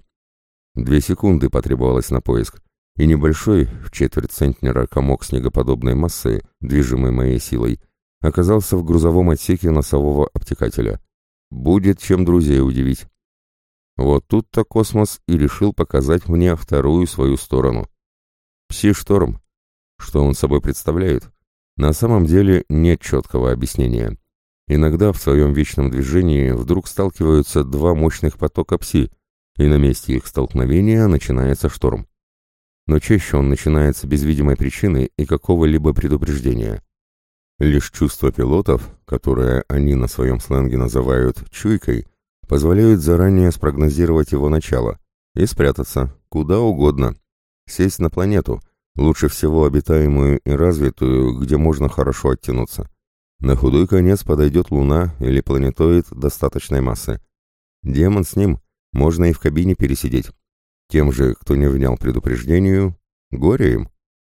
2 секунды потребовалось на поиск, и небольшой, в четверть центнера комок снегоподобной массы, движимый моей силой, оказался в грузовом отсеке носового обтекателя. Будет чем друзей удивить. Вот тут-то космос и решил показать мне вторую свою сторону. Пси-шторм. Что он собой представляет? На самом деле нет четкого объяснения. Иногда в своем вечном движении вдруг сталкиваются 2 мощных потока пси, и на месте их столкновения начинается шторм. Но чаще он начинается без видимой причины и какого-либо предупреждения. Лишь чувства пилотов, которые они на своем сленге называют «чуйкой», позволяют заранее спрогнозировать его начало и спрятаться куда угодно, сесть на планету, лучше всего обитаемую и развитую, где можно хорошо оттянуться. На худой конец подойдет Луна или планетоид достаточной массы. Демон с ним, можно и в кабине пересидеть. Тем же, кто не внял предупреждению, горе им.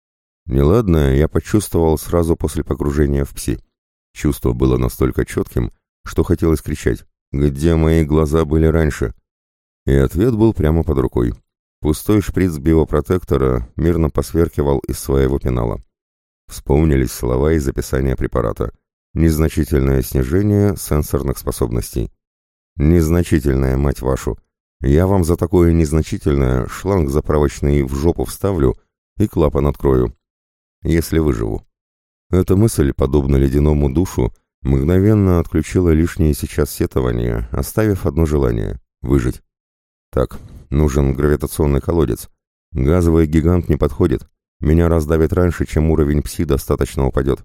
Неладное я почувствовал сразу после погружения в пси. Чувство было настолько четким, что хотелось кричать: «Где мои глаза были раньше?» И ответ был прямо под рукой. Пустой шприц биопротектора мирно посверкивал из своего пенала. Вспомнились слова из описания препарата. Незначительное снижение сенсорных способностей. Незначительное, мать вашу. Я вам за такое незначительное шланг заправочный в жопу вставлю и клапан открою. Если выживу. Эта мысль, подобно ледяному душу, мгновенно отключила лишние сейчас сетования, оставив одно желание — выжить. Так, нужен гравитационный колодец. Газовый гигант не подходит. Меня раздавит раньше, чем уровень пси достаточно упадет.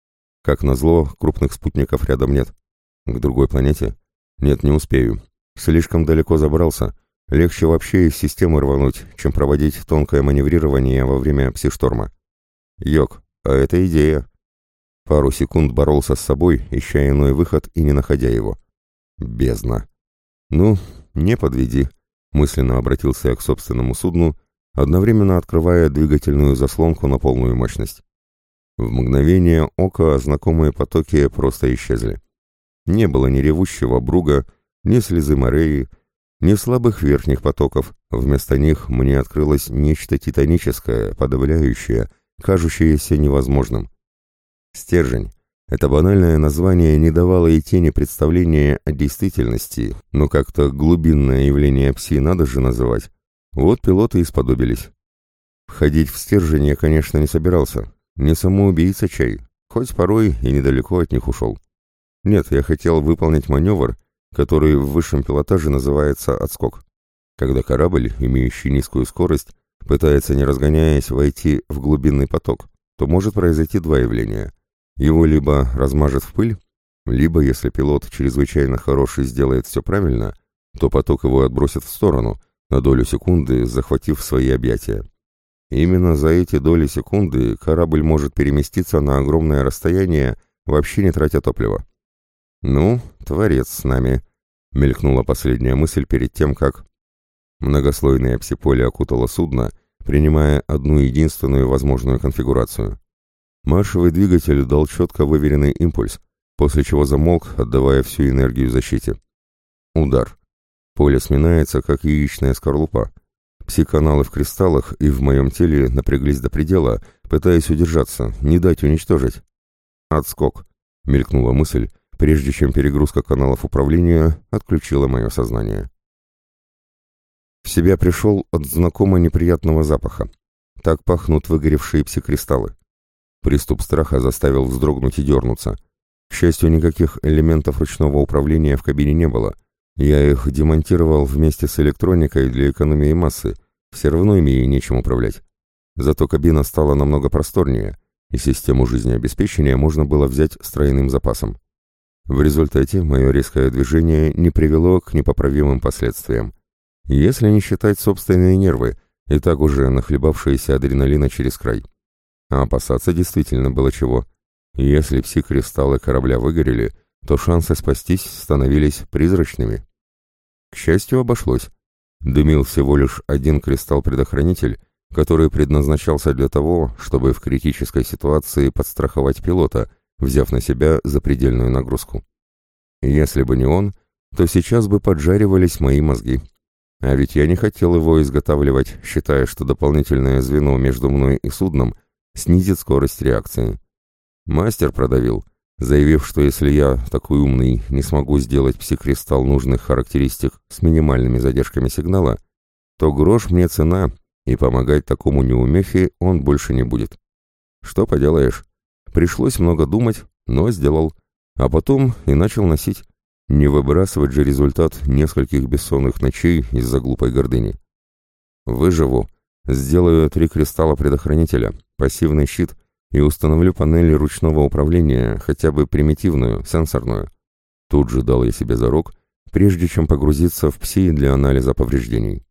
Как назло, крупных спутников рядом нет. К другой планете? Нет, не успею. Слишком далеко забрался. Легче вообще из системы рвануть, чем проводить тонкое маневрирование во время пси-шторма. Йок, а это идея. Пару секунд боролся с собой, ища иной выход и не находя его. Бездна. Ну, не подведи. Мысленно обратился я к собственному судну, одновременно открывая двигательную заслонку на полную мощность. В мгновение ока знакомые потоки просто исчезли. Не было ни ревущего бруга, ни слезы мореи, ни слабых верхних потоков. Вместо них мне открылось нечто титаническое, подавляющее, кажущееся невозможным. Стержень, Это банальное название не давало и тени представления о действительности, но как-то глубинное явление Пси надо же называть. Вот пилоты и сподобились. Входить в стержень я, конечно, не собирался. Не самоубийца чай, хоть порой и недалеко от них ушел. Нет, я хотел выполнить маневр, который в высшем пилотаже называется отскок. Когда корабль, имеющий низкую скорость, пытается, не разгоняясь, войти в глубинный поток, то может произойти два явления. Его либо размажет в пыль, либо, если пилот чрезвычайно хороший сделает все правильно, то поток его отбросит в сторону, на долю секунды захватив в свои объятия. Именно за эти доли секунды корабль может переместиться на огромное расстояние, вообще не тратя топлива. «Ну, творец с нами», — мелькнула последняя мысль перед тем, как... Многослойное псиполе окутало судно, принимая одну единственную возможную конфигурацию. Маршевый двигатель дал четко выверенный импульс, после чего замолк, отдавая всю энергию защите. Удар. Поле сминается, как яичная скорлупа. Пси-каналы в кристаллах и в моем теле напряглись до предела, пытаясь удержаться, не дать уничтожить. «Отскок», — мелькнула мысль, прежде чем перегрузка каналов управления отключила мое сознание. В себя пришел от знакомо неприятного запаха. Так пахнут выгоревшие пси-кристаллы. Приступ страха заставил вздрогнуть и дернуться. К счастью, никаких элементов ручного управления в кабине не было. Я их демонтировал вместе с электроникой для экономии массы, все равно ими нечем управлять. Зато кабина стала намного просторнее, и систему жизнеобеспечения можно было взять с тройным запасом. В результате мое резкое движение не привело к непоправимым последствиям. Если не считать собственные нервы, и так уже нахлебавшиеся адреналина через край. А опасаться действительно было чего. Если пси-кристаллы корабля выгорели, то шансы спастись становились призрачными. К счастью, обошлось. Дымил всего лишь один кристалл-предохранитель, который предназначался для того, чтобы в критической ситуации подстраховать пилота, взяв на себя запредельную нагрузку. Если бы не он, то сейчас бы поджаривались мои мозги. А ведь я не хотел его изготавливать, считая, что дополнительное звено между мной и судном снизит скорость реакции. Мастер продавил, заявив, что если я, такой умный, не смогу сделать пси-кристалл нужных характеристик с минимальными задержками сигнала, то грош мне цена, и помогать такому неумехе он больше не будет. Что поделаешь, пришлось много думать, но сделал, а потом и начал носить. Не выбрасывать же результат нескольких бессонных ночей из-за глупой гордыни. Выживу, сделаю 3 кристалла предохранителя, пассивный щит и установлю панель ручного управления, хотя бы примитивную, сенсорную. Тут же дал я себе зарок, прежде чем погрузиться в ПСИ для анализа повреждений.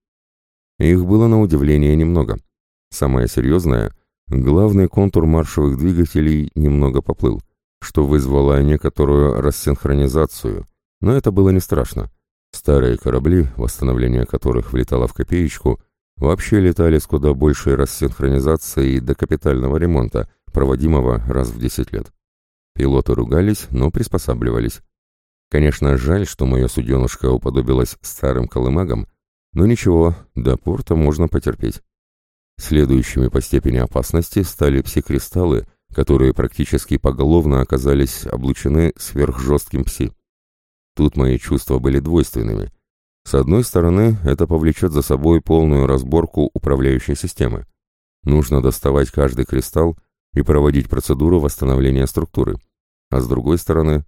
Их было на удивление немного. Самое серьезное, главный контур маршевых двигателей немного поплыл, что вызвало некоторую рассинхронизацию, но это было не страшно. Старые корабли, восстановление которых влетало в копеечку, вообще летали с куда большей рассинхронизацией до капитального ремонта, проводимого раз в 10 лет. Пилоты ругались, но приспосабливались. Конечно, жаль, что мое суденышко уподобилось старым колымагам, но ничего, до порта можно потерпеть. Следующими по степени опасности стали пси-кристаллы, которые практически поголовно оказались облучены сверхжестким пси. Тут мои чувства были двойственными. С одной стороны, это повлечет за собой полную разборку управляющей системы. Нужно доставать каждый кристалл и проводить процедуру восстановления структуры. А с другой стороны...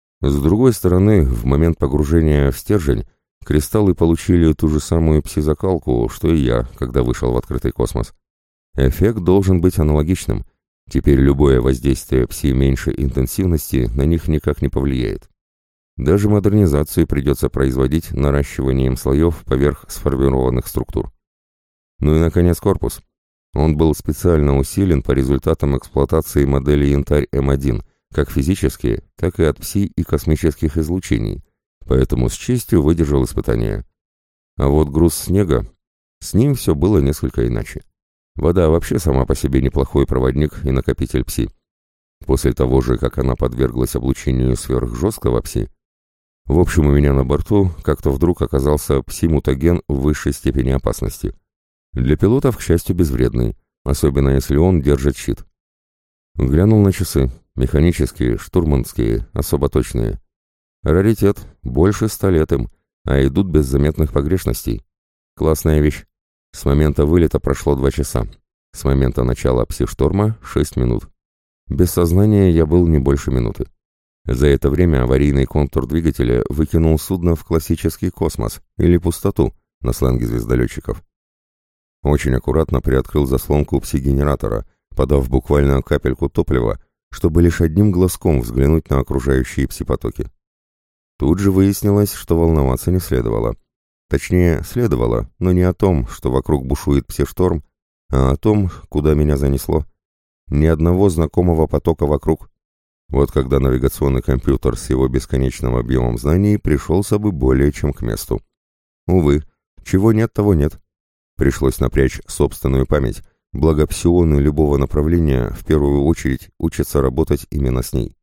в момент погружения в стержень, кристаллы получили ту же самую пси-закалку, что и я, когда вышел в открытый космос. Эффект должен быть аналогичным. Теперь любое воздействие пси меньшей интенсивности на них никак не повлияет. Даже модернизацию придется производить наращиванием слоев поверх сформированных структур. Ну и, наконец, корпус. Он был специально усилен по результатам эксплуатации модели Янтарь М1, как физически, так и от пси и космических излучений, поэтому с честью выдержал испытания. А вот груз снега, с ним все было несколько иначе. Вода вообще сама по себе неплохой проводник и накопитель пси. После того же, как она подверглась облучению сверхжесткого пси, в общем, у меня на борту как-то вдруг оказался пси-мутаген в высшей степени опасности. Для пилотов, к счастью, безвредный, особенно если он держит щит. Глянул на часы. Механические, штурманские, особо точные. Раритет, больше 100 лет им, а идут без заметных погрешностей. Классная вещь. С момента вылета прошло 2 часа. С момента начала пси-шторма 6 минут. Без сознания я был не больше минуты. За это время аварийный контур двигателя выкинул судно в классический космос, или пустоту, на сленге звездолетчиков. Очень аккуратно приоткрыл заслонку пси-генератора, подав буквально капельку топлива, чтобы лишь одним глазком взглянуть на окружающие пси-потоки. Тут же выяснилось, что волноваться не следовало. Точнее, следовало, но не о том, что вокруг бушует пси-шторм, а о том, куда меня занесло. Ни одного знакомого потока вокруг. Вот когда навигационный компьютер с его бесконечным объемом знаний пришелся бы более чем к месту. Увы, чего нет, того нет. Пришлось напрячь собственную память, благо псионы любого направления в первую очередь учатся работать именно с ней.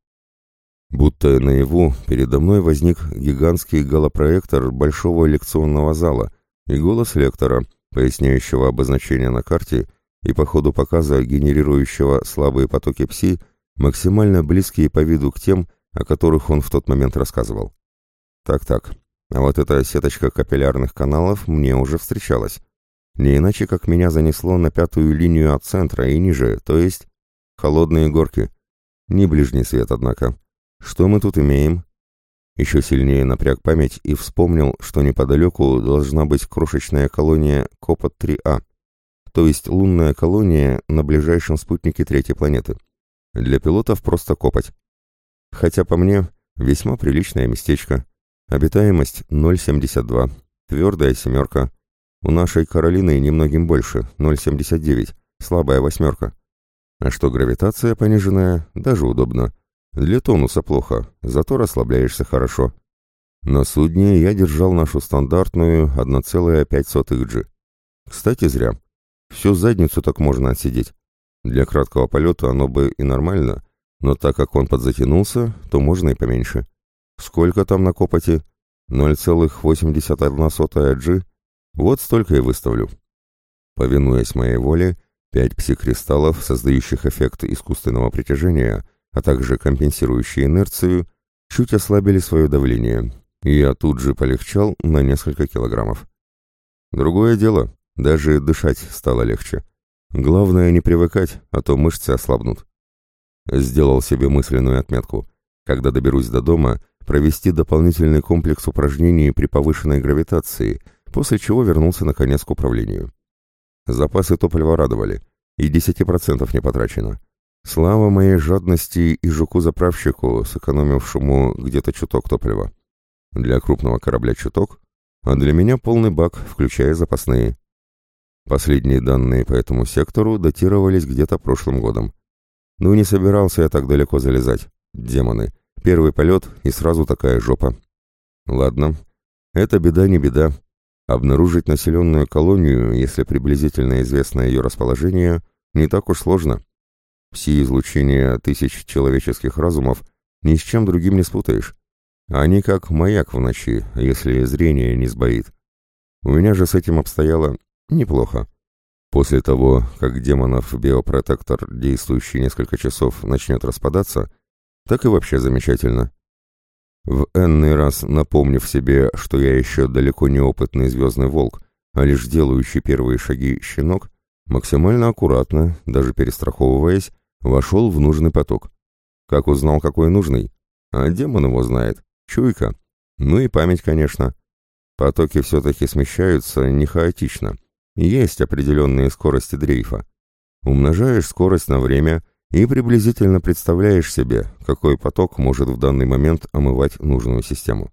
Будто наяву передо мной возник гигантский голопроектор большого лекционного зала и голос лектора, поясняющего обозначения на карте и по ходу показа генерирующего слабые потоки пси, максимально близкие по виду к тем, о которых он в тот момент рассказывал. Так, а вот эта сеточка капиллярных каналов мне уже встречалась. Не иначе, как меня занесло на 5-ю линию от центра и ниже, то есть холодные горки. Не ближний свет, однако. Что мы тут имеем? Еще сильнее напряг память и вспомнил, что неподалеку должна быть крошечная колония Копот-3А, то есть лунная колония на ближайшем спутнике третьей планеты. Для пилотов просто копоть. Хотя по мне, весьма приличное местечко. Обитаемость 0,72, твердая 7. У нашей Каролины немногим больше, 0,79, слабая 8. А что гравитация пониженная, даже удобно. Для тонуса плохо, зато расслабляешься хорошо. На судне я держал нашу стандартную 1,5 G. Кстати, зря. Всю задницу так можно отсидеть. Для краткого полета оно бы и нормально, но так как он подзатянулся, то можно и поменьше. Сколько там на Копоте? 0,81 G. Вот столько и выставлю. Повинуясь моей воле, 5 пси-кристаллов, создающих эффект искусственного притяжения, а также компенсирующие инерцию, чуть ослабили свое давление, и я тут же полегчал на несколько килограммов. Другое дело, даже дышать стало легче. Главное не привыкать, а то мышцы ослабнут. Сделал себе мысленную отметку. Когда доберусь до дома, провести дополнительный комплекс упражнений при повышенной гравитации, после чего вернулся наконец к управлению. Запасы топлива радовали, и 10% не потрачено. Слава моей жадности и жуку-заправщику, сэкономившему где-то чуток топлива. Для крупного корабля чуток, а для меня полный бак, включая запасные. Последние данные по этому сектору датировались где-то прошлым годом. Ну не собирался я так далеко залезать. Демоны. Первый полет и сразу такая жопа. Ладно, это беда не беда. Обнаружить населенную колонию, если приблизительно известно ее расположение, не так уж сложно. Пси-излучение 1000 человеческих разумов ни с чем другим не спутаешь. Они как маяк в ночи, если зрение не сбоит. У меня же с этим обстояло неплохо. После того, как демонов биопротектор, действующий несколько часов, начнет распадаться, так и вообще замечательно. В энный раз напомнив себе, что я еще далеко не опытный звездный волк, а лишь делающий первые шаги щенок, максимально аккуратно, даже перестраховываясь, вошел в нужный поток. Как узнал, какой нужный? А демон его знает. Чуйка. Ну и память, конечно. Потоки все-таки смещаются не хаотично. Есть определенные скорости дрейфа. Умножаешь скорость на время и приблизительно представляешь себе, какой поток может в данный момент омывать нужную систему.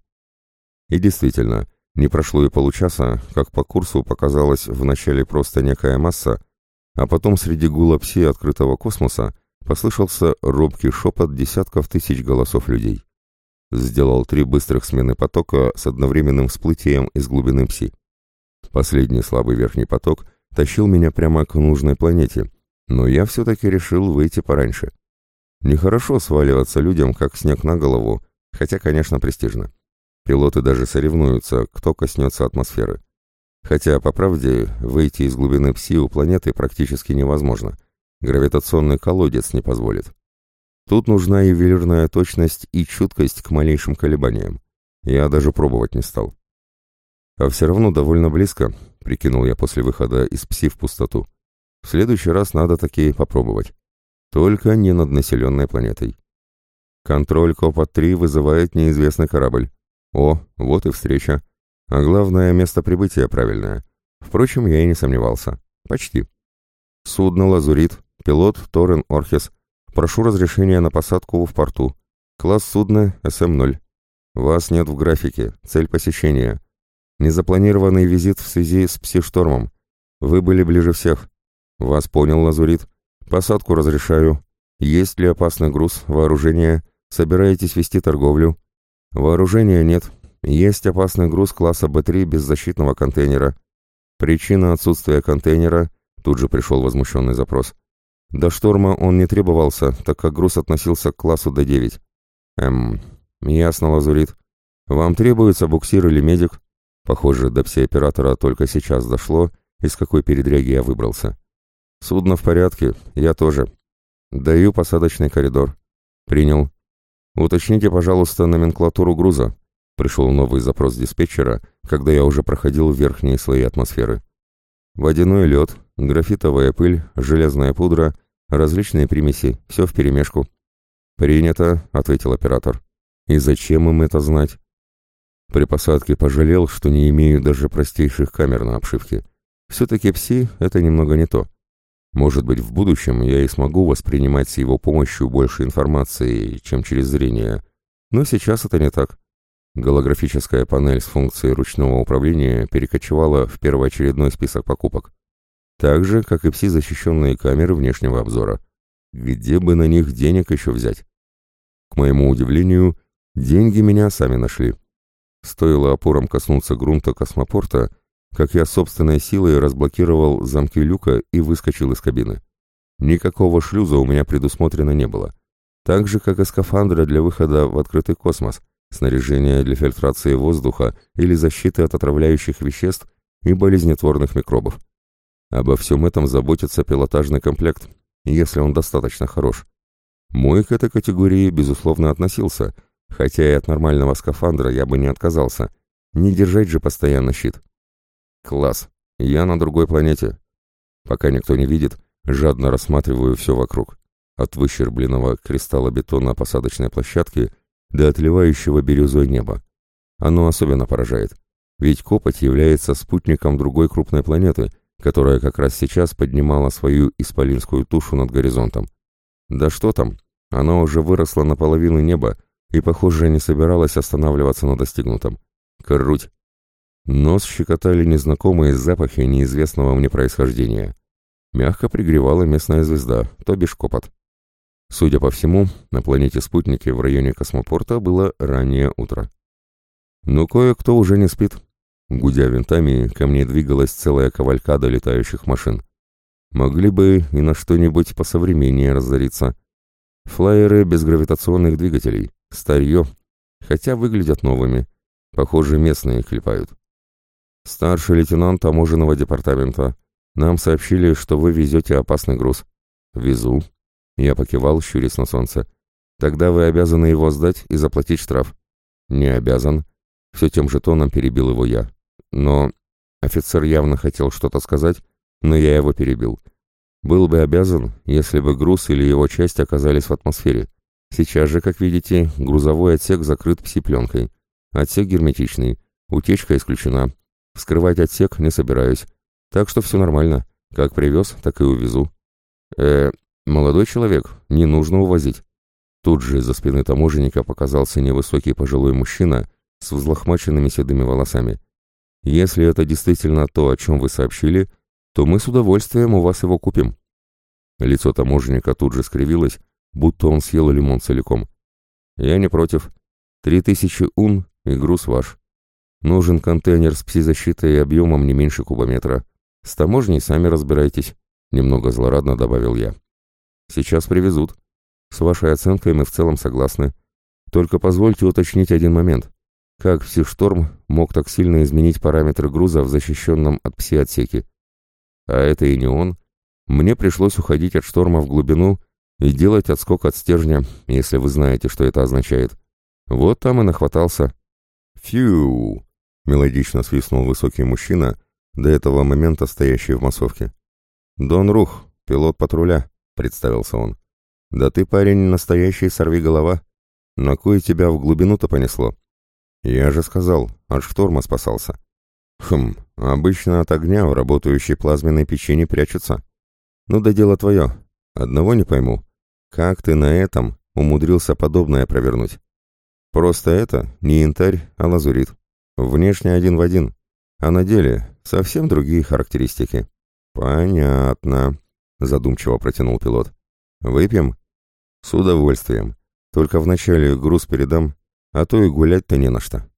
И действительно, не прошло и получаса, как по курсу показалась вначале просто некая масса, а потом среди гула пси открытого космоса послышался робкий шепот десятков тысяч голосов людей. Сделал 3 быстрых смены потока с одновременным всплытием из глубины пси. Последний слабый верхний поток тащил меня прямо к нужной планете, но я все-таки решил выйти пораньше. Нехорошо сваливаться людям, как снег на голову, хотя, конечно, престижно. Пилоты даже соревнуются, кто коснется атмосферы. Хотя, по правде, выйти из глубины пси у планеты практически невозможно. Гравитационный колодец не позволит. Тут нужна ювелирная точность и чуткость к малейшим колебаниям. Я даже пробовать не стал. А все равно довольно близко, прикинул я после выхода из ПСИ в пустоту. В следующий раз надо таки попробовать. Только не над населенной планетой. Контроль Копа-3 вызывает неизвестный корабль. О, вот и встреча. А главное, место прибытия правильное. Впрочем, я и не сомневался. Почти. Судно «Лазурит», пилот Торрен Орхес. Прошу разрешения на посадку в порту. Класс судна СМ-0. Вас нет в графике. Цель посещения. Незапланированный визит в связи с пси-штормом. Вы были ближе всех. Вас понял, «Лазурит». Посадку разрешаю. Есть ли опасный груз, вооружение? Собираетесь вести торговлю? Вооружения нет. Есть опасный груз класса Б3 без защитного контейнера. Причина отсутствия контейнера. Тут же пришел возмущенный запрос. До шторма он не требовался, так как груз относился к классу Д9. Ясно, «Лазурит». Вам требуется буксир или медик? Похоже, до пси-оператора только сейчас дошло, из какой передряги я выбрался. Судно в порядке, я тоже. Даю посадочный коридор. Принял. Уточните, пожалуйста, номенклатуру груза. Пришел новый запрос диспетчера, когда я уже проходил верхние слои атмосферы. Водяной лед, графитовая пыль, железная пудра, различные примеси, все вперемешку. «Принято», — ответил оператор. «И зачем им это знать?» При посадке пожалел, что не имею даже простейших камер на обшивке. Все-таки ПСИ — это немного не то. Может быть, в будущем я и смогу воспринимать с его помощью больше информации, чем через зрение. Но сейчас это не так. Голографическая панель с функцией ручного управления перекочевала в первоочередной список покупок. Так же, как и ПСИ-защищенные камеры внешнего обзора. Где бы на них денег еще взять? К моему удивлению, деньги меня сами нашли. Стоило опорам коснуться грунта космопорта, как я собственной силой разблокировал замки люка и выскочил из кабины. Никакого шлюза у меня предусмотрено не было. Так же, как и скафандра для выхода в открытый космос, снаряжение для фильтрации воздуха или защиты от отравляющих веществ и болезнетворных микробов. Обо всем этом заботится пилотажный комплект, если он достаточно хорош. Мой к этой категории, безусловно, относился, хотя и от нормального скафандра я бы не отказался. Не держать же постоянно щит. Класс. Я на другой планете. Пока никто не видит, жадно рассматриваю все вокруг. От выщербленного кристалла бетона посадочной площадки до отливающего бирюзой неба. Оно особенно поражает. Ведь Копоть является спутником другой крупной планеты, которая как раз сейчас поднимала свою исполинскую тушу над горизонтом. Да что там, она уже выросла наполовину неба и, похоже, не собиралась останавливаться на достигнутом. Круть! Нос щекотали незнакомые запахи неизвестного мне происхождения. Мягко пригревала местная звезда, то бишь Копоть. Судя по всему, на планете-спутнике в районе космопорта было раннее утро. Но кое-кто уже не спит. Гудя винтами, ко мне двигалась целая кавалькада летающих машин. Могли бы и на что-нибудь посовременнее разориться. Флайеры без гравитационных двигателей, старье, хотя выглядят новыми. Похоже, местные клепают. Старший лейтенант таможенного департамента. Нам сообщили, что вы везете опасный груз. Везу. Я покивал, щурясь на солнце. Тогда вы обязаны его сдать и заплатить штраф. Не обязан. Все тем же тоном перебил его я. Но офицер явно хотел что-то сказать, но я его перебил. Был бы обязан, если бы груз или его часть оказались в атмосфере. Сейчас же, как видите, грузовой отсек закрыт пси-пленкой. Отсек герметичный. Утечка исключена. Вскрывать отсек не собираюсь. Так что все нормально. Как привез, так и увезу. Молодой человек, не нужно увозить. Тут же из-за спины таможенника показался невысокий пожилой мужчина с взлохмаченными седыми волосами. Если это действительно то, о чем вы сообщили, то мы с удовольствием у вас его купим. Лицо таможенника тут же скривилось, будто он съел лимон целиком. Я не против. 3000 ун и груз ваш. Нужен контейнер с пси-защитой и объемом не меньше кубометра. С таможней сами разбирайтесь, немного злорадно добавил я. Сейчас привезут. С вашей оценкой мы в целом согласны. Только позвольте уточнить один момент. Как пси-шторм мог так сильно изменить параметры груза в защищенном от пси-отсеке? А это и не он. Мне пришлось уходить от шторма в глубину, и делать отскок от стержня, если вы знаете, что это означает. Вот там и нахватался. «Фью!» — мелодично свистнул высокий мужчина, до этого момента стоящий в массовке. «Дон Рух, пилот патруля», — представился он. «Да ты, парень, настоящий сорвиголова. На кой тебя в глубину-то понесло?» «Я же сказал, от шторма спасался». «Хм, обычно от огня в работающей плазменной печи не прячутся. Ну да дело твое. Одного не пойму. Как ты на этом умудрился подобное провернуть? Просто это не янтарь, а лазурит. Внешне один в один, а на деле совсем другие характеристики». «Понятно», — задумчиво протянул пилот. «Выпьем?» «С удовольствием. Только вначале груз передам, а то и гулять-то не на что».